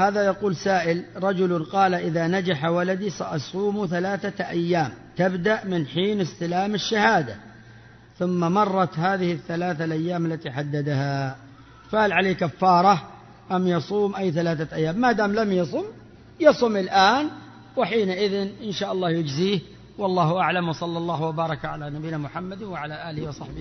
هذا يقول سائل: رجل قال إذا نجح ولدي سأصوم 3 أيام تبدأ من حين استلام الشهادة، ثم مرت هذه 3 الأيام التي حددها، فهل عليه كفارة أم يصوم أي 3 أيام؟ ما دام لم يصم الآن، وحينئذ إن شاء الله يجزيه، والله أعلم. وصلى الله وبارك على نبينا محمد وعلى آله وصحبه.